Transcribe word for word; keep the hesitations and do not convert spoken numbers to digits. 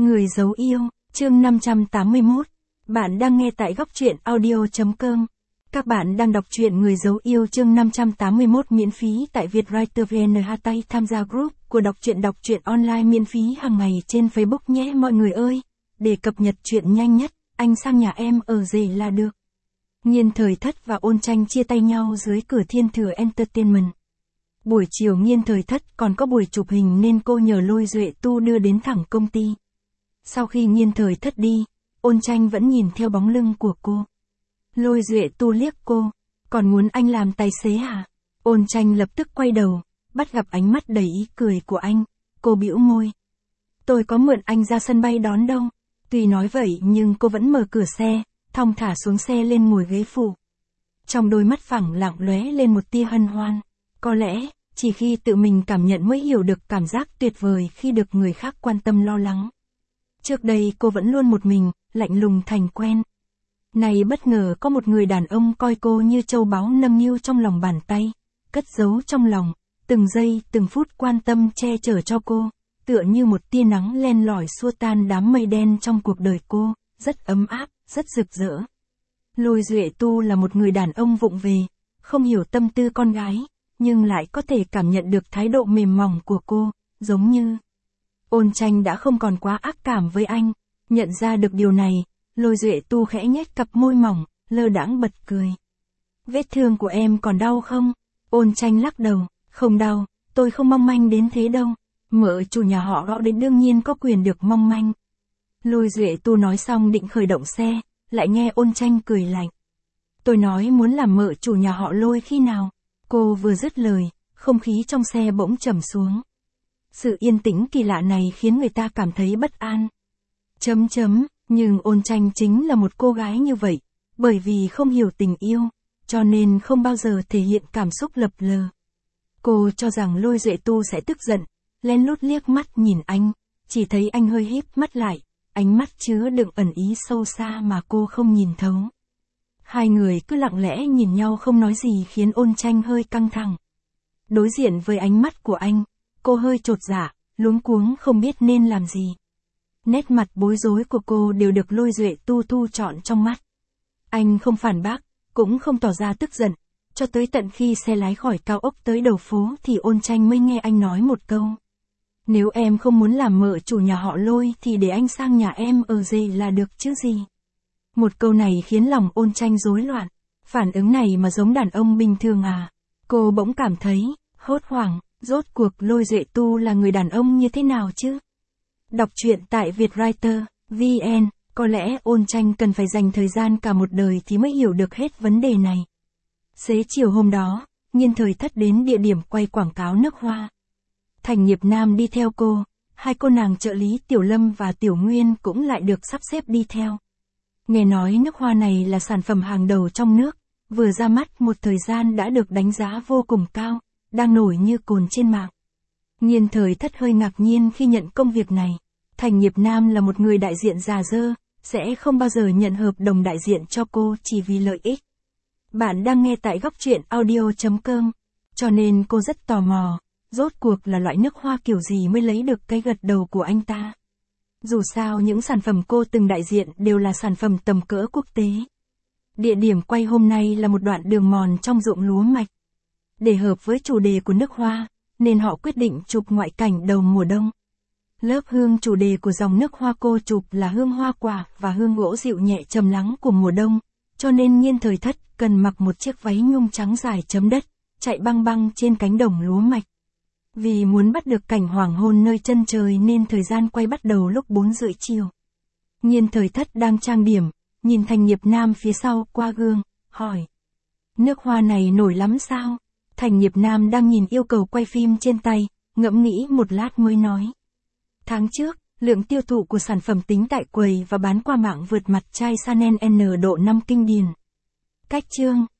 Người giấu yêu, chương năm trăm tám mươi mốt. Bạn đang nghe tại góc truyện audio chấm com. Các bạn đang đọc truyện Người giấu yêu chương năm trăm tám mươi mốt miễn phí tại Vietwriter vê en. Tay tham gia group của đọc truyện đọc truyện online miễn phí hàng ngày trên Facebook nhé mọi người ơi. Để cập nhật truyện nhanh nhất, anh sang nhà em ở rể là được. Nhiên Thời Thất và Ôn Tranh chia tay nhau dưới cửa Thiên Thừa Entertainment. Buổi chiều Nhiên Thời Thất còn có buổi chụp hình nên cô nhờ Lôi Duệ Tu đưa đến thẳng công ty. Sau khi Nhiên Thời Thất đi, Ôn Tranh vẫn nhìn theo bóng lưng của cô. Lôi Duệ Tu liếc cô, còn muốn anh làm tài xế à? Ôn Tranh lập tức quay đầu, bắt gặp ánh mắt đầy ý cười của anh, cô bĩu môi. Tôi có mượn anh ra sân bay đón đâu. Tuy nói vậy nhưng cô vẫn mở cửa xe, thong thả xuống xe lên ngồi ghế phụ. Trong đôi mắt phẳng lặng lóe lên một tia hân hoan. Có lẽ, chỉ khi tự mình cảm nhận mới hiểu được cảm giác tuyệt vời khi được người khác quan tâm lo lắng. Trước đây cô vẫn luôn một mình, lạnh lùng thành quen. Này bất ngờ có một người đàn ông coi cô như châu báu nâng niu trong lòng bàn tay, cất giấu trong lòng, từng giây từng phút quan tâm che chở cho cô, tựa như một tia nắng len lỏi xua tan đám mây đen trong cuộc đời cô, rất ấm áp, rất rực rỡ. Lôi Duệ Tu là một người đàn ông vụng về, không hiểu tâm tư con gái, nhưng lại có thể cảm nhận được thái độ mềm mỏng của cô, giống như... Ôn Tranh đã không còn quá ác cảm với anh, nhận ra được điều này, Lôi Duệ Tu khẽ nhếch cặp môi mỏng, lơ đãng bật cười. Vết thương của em còn đau không? Ôn Tranh lắc đầu, không đau, tôi không mong manh đến thế đâu, mợ chủ nhà họ Gõ đến đương nhiên có quyền được mong manh. Lôi Duệ Tu nói xong định khởi động xe, lại nghe Ôn Tranh cười lạnh. Tôi nói muốn làm mợ chủ nhà họ Lôi khi nào? Cô vừa dứt lời, không khí trong xe bỗng trầm xuống. Sự yên tĩnh kỳ lạ này khiến người ta cảm thấy bất an. Chấm chấm, nhưng Ôn Tranh chính là một cô gái như vậy, bởi vì không hiểu tình yêu, cho nên không bao giờ thể hiện cảm xúc lập lờ. Cô cho rằng Lôi Duệ Tu sẽ tức giận, lén lút liếc mắt nhìn anh, chỉ thấy anh hơi híp mắt lại, ánh mắt chứa đựng ẩn ý sâu xa mà cô không nhìn thấu. Hai người cứ lặng lẽ nhìn nhau không nói gì khiến Ôn Tranh hơi căng thẳng. Đối diện với ánh mắt của anh, cô hơi chột dạ, luống cuống không biết nên làm gì. Nét mặt bối rối của cô đều được Lôi Duệ Tu thu trọn trong mắt. Anh không phản bác, cũng không tỏ ra tức giận, cho tới tận khi xe lái khỏi cao ốc tới đầu phố thì Ôn Tranh mới nghe anh nói một câu. Nếu em không muốn làm mợ chủ nhà họ Lôi thì để anh sang nhà em ở rể là được chứ gì. Một câu này khiến lòng Ôn Tranh rối loạn. Phản ứng này mà giống đàn ông bình thường à? Cô bỗng cảm thấy hốt hoảng, rốt cuộc Lôi Duệ Tu là người đàn ông như thế nào chứ? Đọc truyện tại Vietwriter vê en, có lẽ Ôn Tranh cần phải dành thời gian cả một đời thì mới hiểu được hết vấn đề này. Xế chiều hôm đó, Nhiên Thời Thất đến địa điểm quay quảng cáo nước hoa. Thành Nghiệp Nam đi theo cô, hai cô nàng trợ lý Tiểu Lâm và Tiểu Nguyên cũng lại được sắp xếp đi theo. Nghe nói nước hoa này là sản phẩm hàng đầu trong nước, vừa ra mắt một thời gian đã được đánh giá vô cùng cao, đang nổi như cồn trên mạng. Nhiên Thời Thất hơi ngạc nhiên khi nhận công việc này. Thành Nghiệp Nam là một người đại diện già dơ, sẽ không bao giờ nhận hợp đồng đại diện cho cô chỉ vì lợi ích. Bạn đang nghe tại góc truyện audio chấm com, cho nên cô rất tò mò, rốt cuộc là loại nước hoa kiểu gì mới lấy được cái gật đầu của anh ta. Dù sao những sản phẩm cô từng đại diện đều là sản phẩm tầm cỡ quốc tế. Địa điểm quay hôm nay là một đoạn đường mòn trong ruộng lúa mạch. Để hợp với chủ đề của nước hoa, nên họ quyết định chụp ngoại cảnh đầu mùa đông. Lớp hương chủ đề của dòng nước hoa cô chụp là hương hoa quả và hương gỗ dịu nhẹ trầm lắng của mùa đông, cho nên Nhiên Thời Thất cần mặc một chiếc váy nhung trắng dài chấm đất, chạy băng băng trên cánh đồng lúa mạch. Vì muốn bắt được cảnh hoàng hôn nơi chân trời nên thời gian quay bắt đầu lúc bốn rưỡi chiều. Nhiên Thời Thất đang trang điểm, nhìn Thành Nghiệp Nam phía sau qua gương, hỏi. Nước hoa này nổi lắm sao? Thành Nghiệp Nam đang nhìn yêu cầu quay phim trên tay, ngẫm nghĩ một lát mới nói. Tháng trước, lượng tiêu thụ của sản phẩm tính tại quầy và bán qua mạng vượt mặt chai Chanel N độ năm kinh điển. Cách chương,